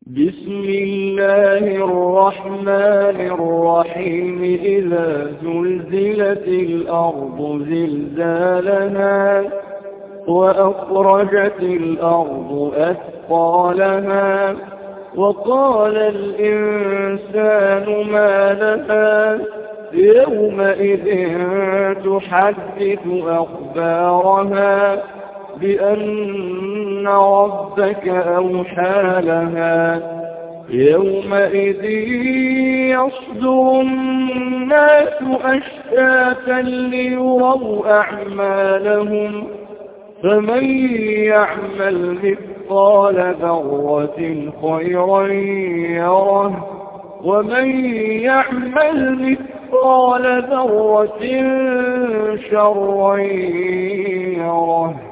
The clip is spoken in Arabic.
بسم الله الرحمن الرحيم إذا زلزلت الأرض زلزالها وأخرجت الأرض أثقالها وقال الإنسان ما لها يومئذ تحدث أخبارها بأن ربك أوحى لها يومئذ يصدر الناس أشتاتا ليروا أعمالهم فمن يعمل مثقال ذرة خيرا يره ومن يعمل مثقال ذرة شرا يره